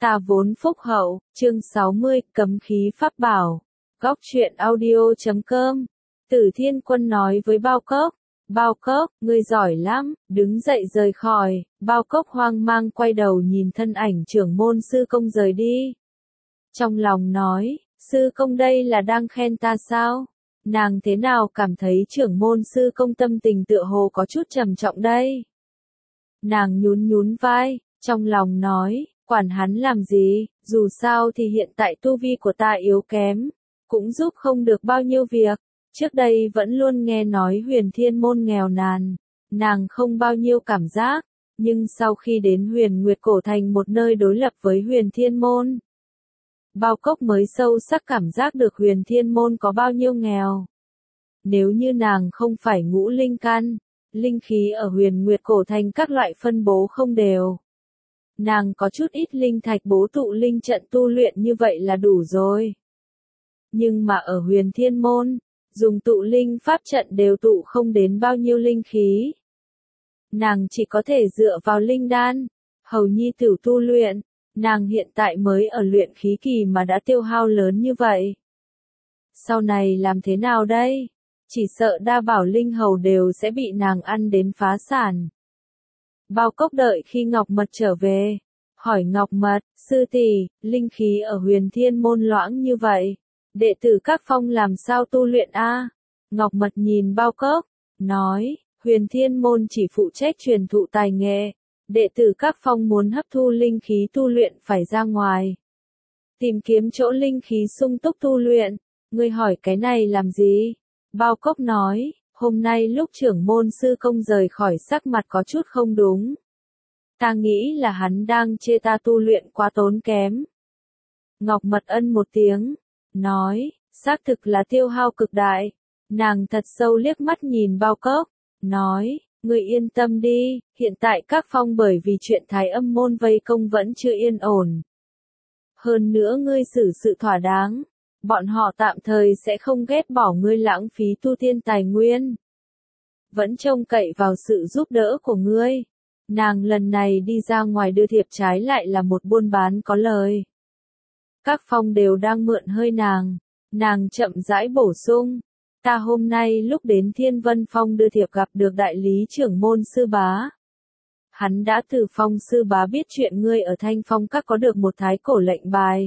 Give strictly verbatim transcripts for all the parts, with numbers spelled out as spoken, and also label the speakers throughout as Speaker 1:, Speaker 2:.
Speaker 1: Ta vốn phúc hậu, chương sáu mươi, cấm khí pháp bảo. Góc truyện audio chấm com. Tử Thiên Quân nói với Bao Cốc, Bao Cốc, ngươi giỏi lắm, đứng dậy rời khỏi. Bao Cốc hoang mang quay đầu nhìn thân ảnh trưởng môn sư công rời đi. Trong lòng nói, sư công đây là đang khen ta sao? Nàng thế nào cảm thấy trưởng môn sư công tâm tình tựa hồ có chút trầm trọng đây? Nàng nhún nhún vai, trong lòng nói, quản hắn làm gì, dù sao thì hiện tại tu vi của ta yếu kém, cũng giúp không được bao nhiêu việc. Trước đây vẫn luôn nghe nói Huyền Thiên Môn nghèo nàn, nàng không bao nhiêu cảm giác, nhưng sau khi đến Huyền Nguyệt Cổ Thành một nơi đối lập với Huyền Thiên Môn, Bao Cốc mới sâu sắc cảm giác được Huyền Thiên Môn có bao nhiêu nghèo. Nếu như nàng không phải ngũ linh căn, linh khí ở Huyền Nguyệt Cổ Thành các loại phân bố không đều, nàng có chút ít linh thạch bố tụ linh trận tu luyện như vậy là đủ rồi. Nhưng mà ở Huyền Thiên Môn, dùng tụ linh pháp trận đều tụ không đến bao nhiêu linh khí. Nàng chỉ có thể dựa vào linh đan, hầu nhi tử tu luyện, nàng hiện tại mới ở luyện khí kỳ mà đã tiêu hao lớn như vậy. Sau này làm thế nào đây? Chỉ sợ đa bảo linh hầu đều sẽ bị nàng ăn đến phá sản. Bao Cốc đợi khi Ngọc Mật trở về, hỏi Ngọc Mật, sư tỷ, linh khí ở Huyền Thiên Môn loãng như vậy, đệ tử các phong làm sao tu luyện a? Ngọc Mật nhìn Bao Cốc, nói, Huyền Thiên Môn chỉ phụ trách truyền thụ tài nghệ, đệ tử các phong muốn hấp thu linh khí tu luyện phải ra ngoài, tìm kiếm chỗ linh khí sung túc tu luyện. Ngươi hỏi cái này làm gì? Bao Cốc nói, hôm nay lúc trưởng môn sư công rời khỏi sắc mặt có chút không đúng. Ta nghĩ là hắn đang chê ta tu luyện quá tốn kém. Ngọc Mật ân một tiếng, nói, xác thực là tiêu hao cực đại. Nàng thật sâu liếc mắt nhìn Bao Cốc, nói, ngươi yên tâm đi, hiện tại các phong bởi vì chuyện Thái Âm môn vây công vẫn chưa yên ổn. Hơn nữa ngươi xử sự thỏa đáng, bọn họ tạm thời sẽ không ghét bỏ ngươi lãng phí tu tiên tài nguyên. Vẫn trông cậy vào sự giúp đỡ của ngươi. Nàng lần này đi ra ngoài đưa thiệp trái lại là một buôn bán có lời. Các phong đều đang mượn hơi nàng. Nàng chậm rãi bổ sung. Ta hôm nay lúc đến Thiên Vân Phong đưa thiệp gặp được đại lý trưởng môn sư bá. Hắn đã từ phong sư bá biết chuyện ngươi ở Thanh Phong các có được một thái cổ lệnh bài.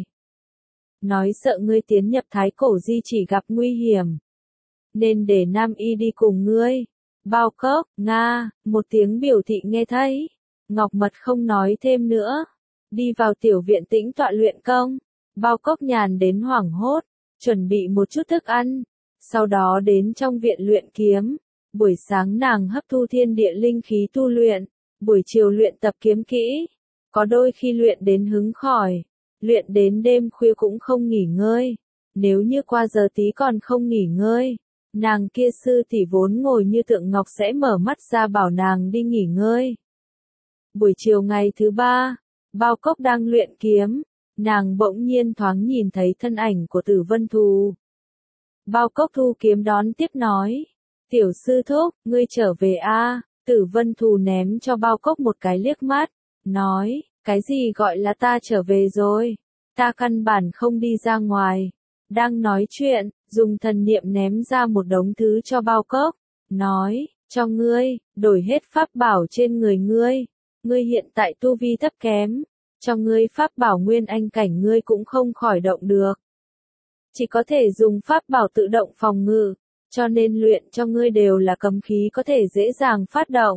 Speaker 1: Nói sợ ngươi tiến nhập thái cổ di chỉ gặp nguy hiểm, nên để Nam Y đi cùng ngươi. Bao Cốc, Nga, một tiếng biểu thị nghe thấy. Ngọc Mật không nói thêm nữa. Đi vào tiểu viện tĩnh tọa luyện công. Bao Cốc nhàn đến hoảng hốt, chuẩn bị một chút thức ăn. Sau đó đến trong viện luyện kiếm. Buổi sáng nàng hấp thu thiên địa linh khí tu luyện. Buổi chiều luyện tập kiếm kỹ. Có đôi khi luyện đến hứng khỏi. Luyện đến đêm khuya cũng không nghỉ ngơi. Nếu như qua giờ tí còn không nghỉ ngơi, nàng kia sư tỷ vốn ngồi như tượng ngọc sẽ mở mắt ra bảo nàng đi nghỉ ngơi. Buổi chiều ngày thứ ba, Bao Cốc đang luyện kiếm, nàng bỗng nhiên thoáng nhìn thấy thân ảnh của Tử Vân Thù. Bao Cốc thu kiếm đón tiếp nói, tiểu sư thúc, ngươi trở về a? Tử Vân Thù ném cho Bao Cốc một cái liếc mắt, nói, cái gì gọi là ta trở về rồi? Ta căn bản không đi ra ngoài. Đang nói chuyện, dùng thần niệm ném ra một đống thứ cho Bao Cốc, nói, cho ngươi, đổi hết pháp bảo trên người ngươi. Ngươi hiện tại tu vi thấp kém, cho ngươi pháp bảo nguyên anh cảnh ngươi cũng không khỏi động được. Chỉ có thể dùng pháp bảo tự động phòng ngự, cho nên luyện cho ngươi đều là cấm khí có thể dễ dàng phát động.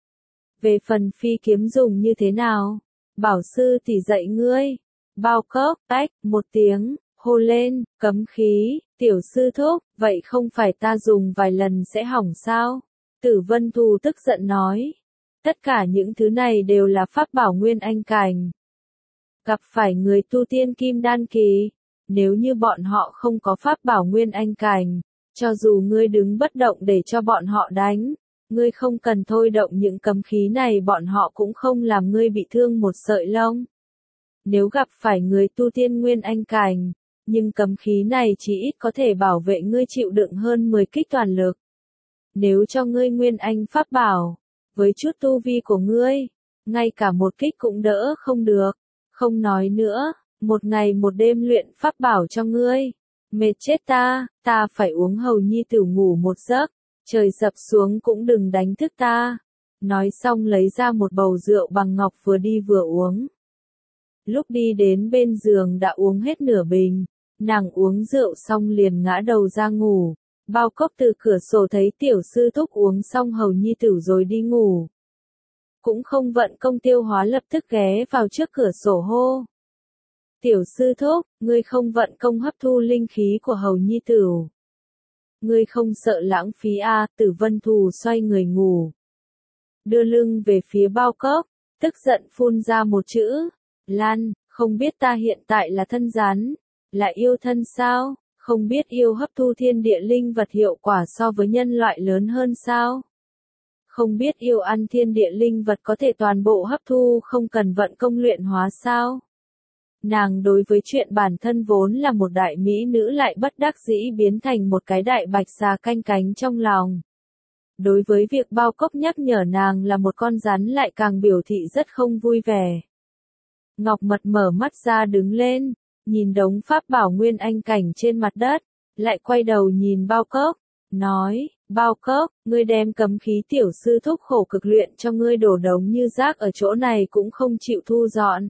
Speaker 1: Về phần phi kiếm dùng như thế nào? Bảo sư tỷ dạy ngươi. Bao Cốc, tách, một tiếng, hô lên, cấm khí, tiểu sư thúc, vậy không phải ta dùng vài lần sẽ hỏng sao? Tử Vân Thù tức giận nói. Tất cả những thứ này đều là pháp bảo nguyên anh cảnh. Gặp phải người tu tiên kim đan kỳ, nếu như bọn họ không có pháp bảo nguyên anh cảnh, cho dù ngươi đứng bất động để cho bọn họ đánh, ngươi không cần thôi động những cấm khí này bọn họ cũng không làm ngươi bị thương một sợi lông. Nếu gặp phải người tu tiên nguyên anh cảnh, nhưng cấm khí này chỉ ít có thể bảo vệ ngươi chịu đựng hơn mười kích toàn lực. Nếu cho ngươi nguyên anh pháp bảo, với chút tu vi của ngươi, ngay cả một kích cũng đỡ không được, Không nói nữa, một ngày một đêm luyện pháp bảo cho ngươi. Mệt chết ta, ta phải uống hầu nhi tử ngủ một giấc, trời sập xuống cũng đừng đánh thức ta. Nói xong lấy ra một bầu rượu bằng ngọc vừa đi vừa uống. Lúc đi đến bên giường đã uống hết nửa bình, nàng uống rượu xong liền ngã đầu ra ngủ. Bao Cốc từ cửa sổ thấy tiểu sư thúc uống xong hầu nhi tử rồi đi ngủ. Cũng không vận công tiêu hóa lập tức ghé vào trước cửa sổ hô. Tiểu sư thúc, ngươi không vận công hấp thu linh khí của hầu nhi tử. Ngươi không sợ lãng phí à, Tử Vân Thù xoay người ngủ. Đưa lưng về phía Bao Cốc, tức giận phun ra một chữ. Lan, không biết ta hiện tại là thân rắn, là yêu thân sao, không biết yêu hấp thu thiên địa linh vật hiệu quả so với nhân loại lớn hơn sao. Không biết yêu ăn thiên địa linh vật có thể toàn bộ hấp thu không cần vận công luyện hóa sao. Nàng đối với chuyện bản thân vốn là một đại mỹ nữ lại bất đắc dĩ biến thành một cái đại bạch xà canh cánh trong lòng. Đối với việc Bao Cốc nhắc nhở nàng là một con rắn lại càng biểu thị rất không vui vẻ. Ngọc Mật mở mắt ra đứng lên, nhìn đống pháp bảo nguyên anh cảnh trên mặt đất, lại quay đầu nhìn Bao Cốc, nói, Bao Cốc, ngươi đem cấm khí tiểu sư thúc khổ cực luyện cho ngươi đổ đống như rác ở chỗ này cũng không chịu thu dọn.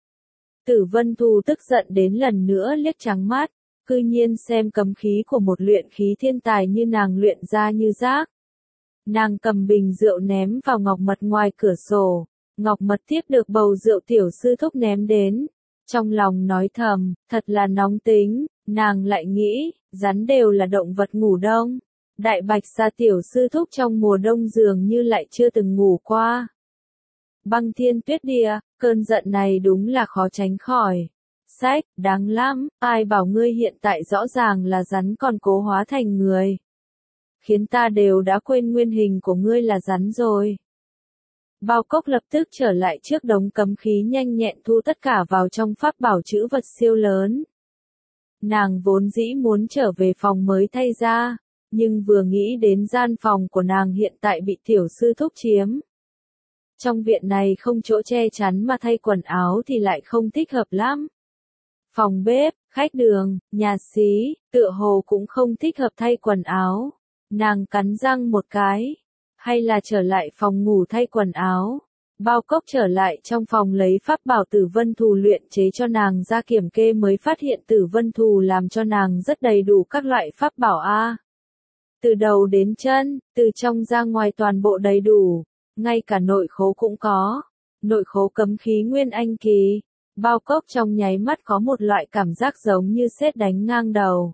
Speaker 1: Tử Vân Thù tức giận đến lần nữa liếc trắng mắt, cư nhiên xem cấm khí của một luyện khí thiên tài như nàng luyện ra như rác. Nàng cầm bình rượu ném vào Ngọc Mật ngoài cửa sổ, Ngọc Mật tiếp được bầu rượu tiểu sư thúc ném đến. Trong lòng nói thầm, thật là nóng tính, nàng lại nghĩ, rắn đều là động vật ngủ đông. Đại bạch xà tiểu sư thúc trong mùa đông dường như lại chưa từng ngủ qua. Băng thiên tuyết địa, cơn giận này đúng là khó tránh khỏi. Sách, đáng lắm, ai bảo ngươi hiện tại rõ ràng là rắn còn cố hóa thành người. Khiến ta đều đã quên nguyên hình của ngươi là rắn rồi. Bao Cốc lập tức trở lại trước đống cấm khí nhanh nhẹn thu tất cả vào trong pháp bảo chữ vật siêu lớn. Nàng vốn dĩ muốn trở về phòng mới thay ra, nhưng vừa nghĩ đến gian phòng của nàng hiện tại bị tiểu sư thúc chiếm. Trong viện này không chỗ che chắn mà thay quần áo thì lại không thích hợp lắm. Phòng bếp, khách đường, nhà xí, tựa hồ cũng không thích hợp thay quần áo. Nàng cắn răng một cái. Hay là trở lại phòng ngủ thay quần áo. Bao Cốc trở lại trong phòng lấy pháp bảo Tử Vân Thù luyện chế cho nàng ra kiểm kê mới phát hiện Tử Vân Thù làm cho nàng rất đầy đủ các loại pháp bảo a. Từ đầu đến chân, từ trong ra ngoài toàn bộ đầy đủ, ngay cả nội khố cũng có. Nội khố cấm khí nguyên anh kỳ. Bao Cốc trong nháy mắt có một loại cảm giác giống như sét đánh ngang đầu.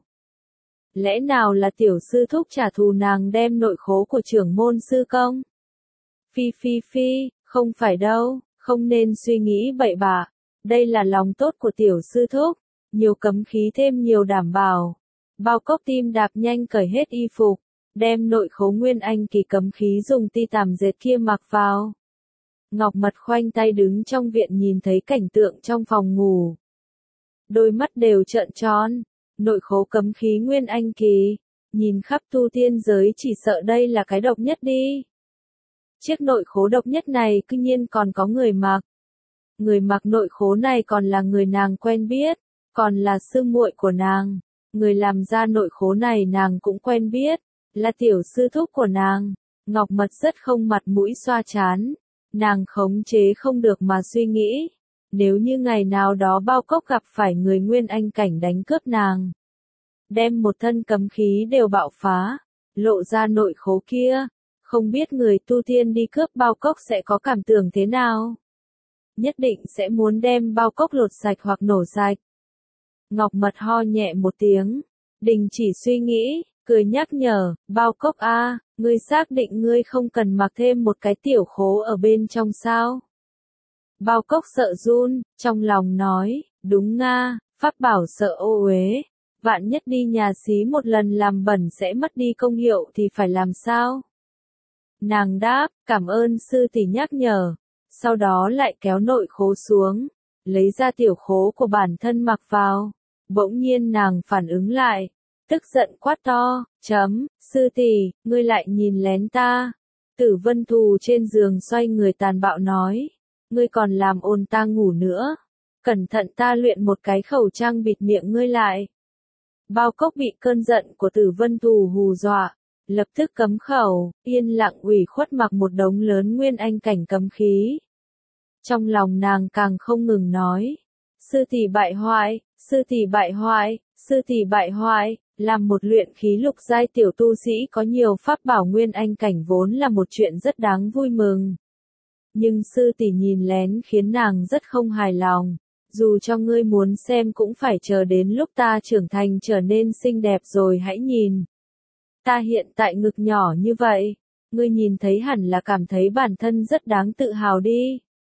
Speaker 1: Lẽ nào là tiểu sư thúc trả thù nàng đem nội khố của trưởng môn sư công? Phi phi phi, không phải đâu, không nên suy nghĩ bậy bạ. Đây là lòng tốt của tiểu sư thúc, nhiều cấm khí thêm nhiều đảm bảo. Bao Cốc tim đạp nhanh cởi hết y phục, đem nội khố nguyên anh kỳ cấm khí dùng ti tằm dệt kia mặc vào. Ngọc Mật khoanh tay đứng trong viện nhìn thấy cảnh tượng trong phòng ngủ. Đôi mắt đều trợn tròn. Nội khố cấm khí nguyên anh kỳ, nhìn khắp tu tiên giới chỉ sợ đây là cái độc nhất đi. Chiếc nội khố độc nhất này cư nhiên còn có người mặc. Người mặc nội khố này còn là người nàng quen biết, còn là sư muội của nàng. Người làm ra nội khố này nàng cũng quen biết, là tiểu sư thúc của nàng. Ngọc Mật rất không mặt mũi xoa chán, nàng khống chế không được mà suy nghĩ. Nếu như ngày nào đó Bao Cốc gặp phải người nguyên anh cảnh đánh cướp nàng, đem một thân cấm khí đều bạo phá, lộ ra nội khố kia, không biết người tu tiên đi cướp Bao Cốc sẽ có cảm tưởng thế nào. Nhất định sẽ muốn đem Bao Cốc lột sạch hoặc nổ sạch. Ngọc Mật ho nhẹ một tiếng, đình chỉ suy nghĩ, cười nhắc nhở, Bao Cốc a, ngươi xác định ngươi không cần mặc thêm một cái tiểu khố ở bên trong sao? Bao Cốc sợ run, trong lòng nói, đúng nga, pháp bảo sợ ô uế, vạn nhất đi nhà xí một lần làm bẩn sẽ mất đi công hiệu thì phải làm sao? Nàng đáp, cảm ơn sư tỷ nhắc nhở, sau đó lại kéo nội khố xuống, lấy ra tiểu khố của bản thân mặc vào, bỗng nhiên nàng phản ứng lại, tức giận quát to, chấm, sư tỷ, ngươi lại nhìn lén ta. Tử Vân Thù trên giường xoay người tàn bạo nói. Ngươi còn làm ồn ta ngủ nữa. cẩn thận ta luyện một cái khẩu trang bịt miệng ngươi lại. Bao Cốc bị cơn giận của Tử Vân Thù hù dọa, lập tức cấm khẩu, yên lặng ủy khuất mặc một đống lớn nguyên anh cảnh cấm khí. Trong lòng nàng càng không ngừng nói, sư tỷ bại hoại, sư tỷ bại hoại, sư tỷ bại hoại, làm một luyện khí lục giai tiểu tu sĩ có nhiều pháp bảo nguyên anh cảnh vốn là một chuyện rất đáng vui mừng. Nhưng sư tỷ nhìn lén khiến nàng rất không hài lòng, dù cho ngươi muốn xem cũng phải chờ đến lúc ta trưởng thành trở nên xinh đẹp rồi hãy nhìn. Ta hiện tại ngực nhỏ như vậy, ngươi nhìn thấy hẳn là cảm thấy bản thân rất đáng tự hào đi.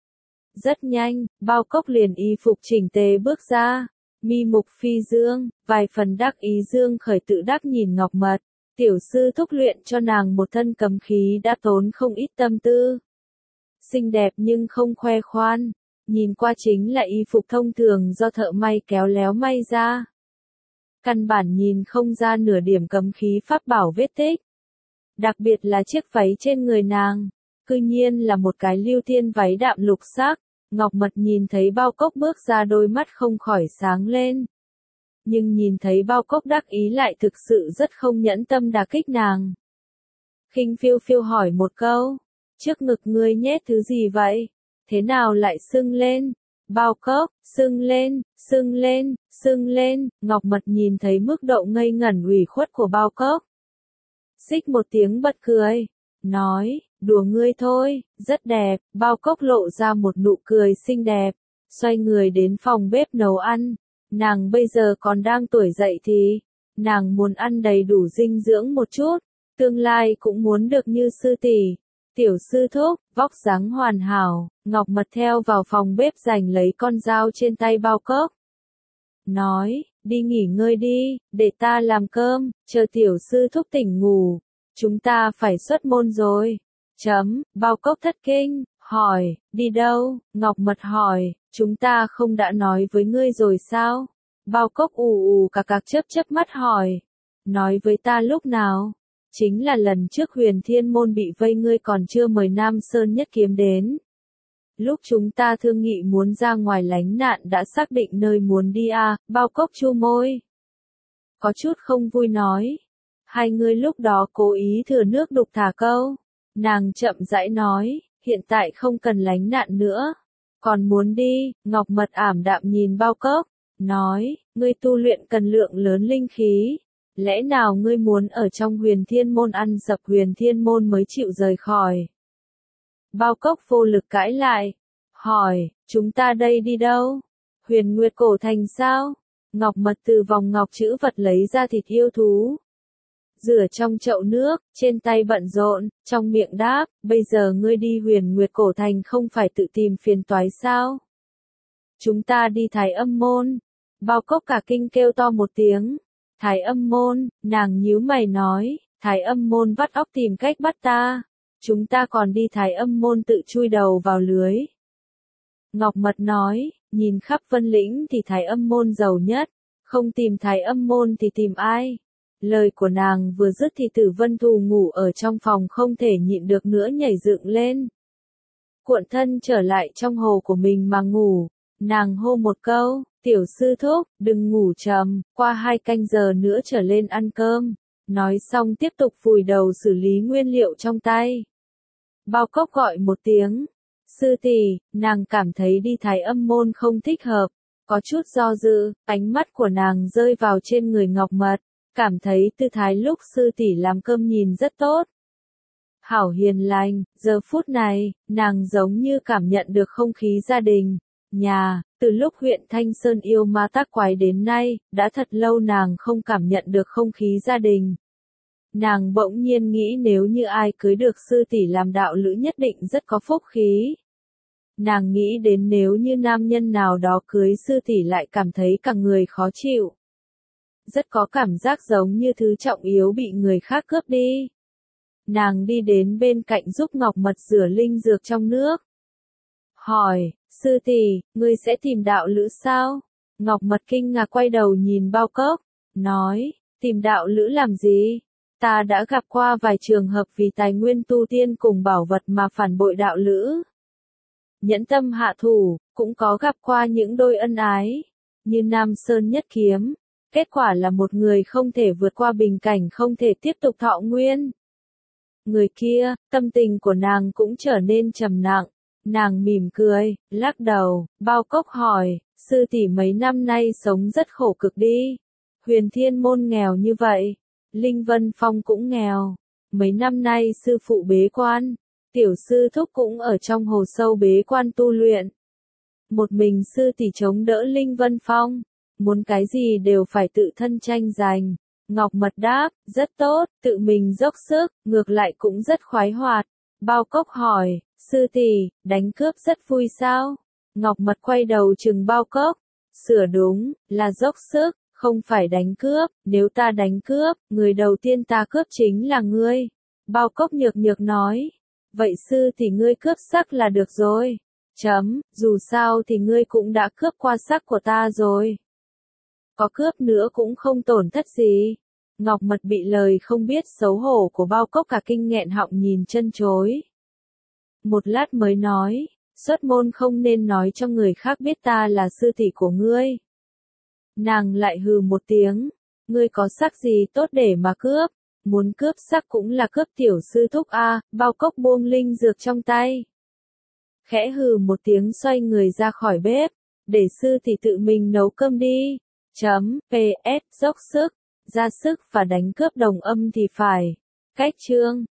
Speaker 1: Rất nhanh, Bao Cốc liền y phục chỉnh tề bước ra, mi mục phi dương, vài phần đắc ý dương khởi tự đắc nhìn Ngọc Mật, tiểu sư thúc luyện cho nàng một thân cấm khí đã tốn không ít tâm tư. Xinh đẹp nhưng không khoe khoan, nhìn qua chính là y phục thông thường do thợ may kéo léo may ra. Căn bản nhìn không ra nửa điểm cấm khí pháp bảo vết tích. Đặc biệt là chiếc váy trên người nàng, cư nhiên là một cái lưu thiên váy đạm lục sắc. Ngọc Mật nhìn thấy Bao Cốc bước ra đôi mắt không khỏi sáng lên. Nhưng nhìn thấy Bao Cốc đắc ý lại thực sự rất không nhẫn tâm đả kích nàng. Khinh phiêu phiêu hỏi một câu, trước ngực ngươi nhét thứ gì vậy? Thế nào lại sưng lên? Bao Cốc, sưng lên, sưng lên, sưng lên, Ngọc Mật nhìn thấy mức độ ngây ngẩn ủy khuất của Bao Cốc. Xích một tiếng bật cười, nói, đùa ngươi thôi, rất đẹp. Bao Cốc lộ ra một nụ cười xinh đẹp, xoay người đến phòng bếp nấu ăn. Nàng bây giờ còn đang tuổi dậy thì, nàng muốn ăn đầy đủ dinh dưỡng một chút, tương lai cũng muốn được như sư tỷ. Tiểu sư thúc, vóc dáng hoàn hảo, Ngọc Mật theo vào phòng bếp giành lấy con dao trên tay Bao Cốc. Nói, đi nghỉ ngơi đi, để ta làm cơm, chờ tiểu sư thúc tỉnh ngủ, chúng ta phải xuất môn rồi. Chấm, Bao Cốc thất kinh, hỏi, đi đâu? Ngọc Mật hỏi, chúng ta không đã nói với ngươi rồi sao? Bao Cốc ù ù cà cạc chớp chớp mắt hỏi, nói với ta lúc nào? Chính là lần trước Huyền Thiên Môn bị vây ngươi còn chưa mời Nam Sơn Nhất Kiếm đến. Lúc chúng ta thương nghị muốn ra ngoài lánh nạn đã xác định nơi muốn đi à, Bao Cốc chu môi. Có chút không vui nói. Hai người lúc đó cố ý thừa nước đục thả câu. Nàng chậm rãi nói, hiện tại không cần lánh nạn nữa. Còn muốn đi, Ngọc Mật ảm đạm nhìn Bao Cốc, nói, ngươi tu luyện cần lượng lớn linh khí. Lẽ nào ngươi muốn ở trong Huyền Thiên Môn ăn sập Huyền Thiên Môn mới chịu rời khỏi? Bao Cốc vô lực cãi lại, hỏi, chúng ta đây đi đâu? Huyền Nguyệt Cổ Thành sao? Ngọc Mật từ vòng ngọc chữ vật lấy ra thịt yêu thú. Rửa trong chậu nước, trên tay bận rộn, trong miệng đáp, bây giờ ngươi đi Huyền Nguyệt Cổ Thành không phải tự tìm phiền toái sao? Chúng ta đi Thái Âm Môn. Bao Cốc cả kinh kêu to một tiếng. Thái Âm Môn, nàng nhíu mày nói, Thái Âm Môn vắt óc tìm cách bắt ta. Chúng ta còn đi Thái Âm Môn tự chui đầu vào lưới. Ngọc Mật nói, nhìn khắp Vân Lĩnh thì Thái Âm Môn giàu nhất, không tìm Thái Âm Môn thì tìm ai? Lời của nàng vừa dứt thì Tử Vân Thù ngủ ở trong phòng không thể nhịn được nữa nhảy dựng lên. Cuộn thân trở lại trong hồ của mình mà ngủ, nàng hô một câu, tiểu sư thúc, đừng ngủ trầm, qua hai canh giờ nữa trở lên ăn cơm. Nói xong tiếp tục vùi đầu xử lý nguyên liệu trong tay. Bao Cốc gọi một tiếng, sư tỷ, nàng cảm thấy đi Thái Âm Môn không thích hợp, có chút do dự, ánh mắt của nàng rơi vào trên người Ngọc Mật, cảm thấy tư thái lúc sư tỷ làm cơm nhìn rất tốt. Hảo hiền lành, giờ phút này, nàng giống như cảm nhận được không khí gia đình, nhà, từ lúc huyện Thanh Sơn yêu ma tác quái đến nay, đã thật lâu nàng không cảm nhận được không khí gia đình. Nàng bỗng nhiên nghĩ nếu như ai cưới được sư tỷ làm đạo lữ nhất định rất có phúc khí. Nàng nghĩ đến nếu như nam nhân nào đó cưới sư tỷ lại cảm thấy cả người khó chịu. Rất có cảm giác giống như thứ trọng yếu bị người khác cướp đi. Nàng đi đến bên cạnh giúp Ngọc Mật rửa linh dược trong nước. Hỏi, sư tỷ, ngươi sẽ tìm đạo lữ sao? Ngọc Mật kinh ngạc quay đầu nhìn Bao Cốc, nói, tìm đạo lữ làm gì? Ta đã gặp qua vài trường hợp vì tài nguyên tu tiên cùng bảo vật mà phản bội đạo lữ. nhẫn tâm hạ thủ, cũng có gặp qua những đôi ân ái, như Nam Sơn nhất kiếm, kết quả là một người không thể vượt qua bình cảnh không thể tiếp tục thọ nguyên. Người kia, tâm tình của nàng cũng trở nên trầm nặng, nàng mỉm cười, lắc đầu, Bao Cốc hỏi, sư tỷ mấy năm nay sống rất khổ cực đi, Huyền Thiên Môn nghèo như vậy, Linh Vân Phong cũng nghèo, mấy năm nay sư phụ bế quan, tiểu sư thúc cũng ở trong hồ sâu bế quan tu luyện. Một mình sư tỷ chống đỡ Linh Vân Phong, muốn cái gì đều phải tự thân tranh giành. Ngọc Mật đáp, rất tốt, tự mình dốc sức, ngược lại cũng rất khoái hoạt. Bao Cốc hỏi, sư tỷ, đánh cướp rất vui sao? Ngọc Mật quay đầu chừng Bao Cốc, sửa đúng, là dốc sức, không phải đánh cướp, nếu ta đánh cướp, người đầu tiên ta cướp chính là ngươi. Bao Cốc nhược nhược nói, vậy sư tỷ ngươi cướp sắc là được rồi. Chấm, dù sao thì ngươi cũng đã cướp qua sắc của ta rồi. Có cướp nữa cũng không tổn thất gì. Ngọc Mật bị lời không biết xấu hổ của Bao Cốc cả kinh nghẹn họng nhìn chân chối. Một lát mới nói, xuất môn không nên nói cho người khác biết ta là sư tỷ của ngươi. Nàng lại hừ một tiếng, ngươi có sắc gì tốt để mà cướp, muốn cướp sắc cũng là cướp tiểu sư thúc a. Bao Cốc buông linh dược trong tay, khẽ hừ một tiếng xoay người ra khỏi bếp, để sư tỷ tự mình nấu cơm đi. Chấm, pê ét, dốc sức, ra sức và đánh cướp đồng âm thì phải. Cách chương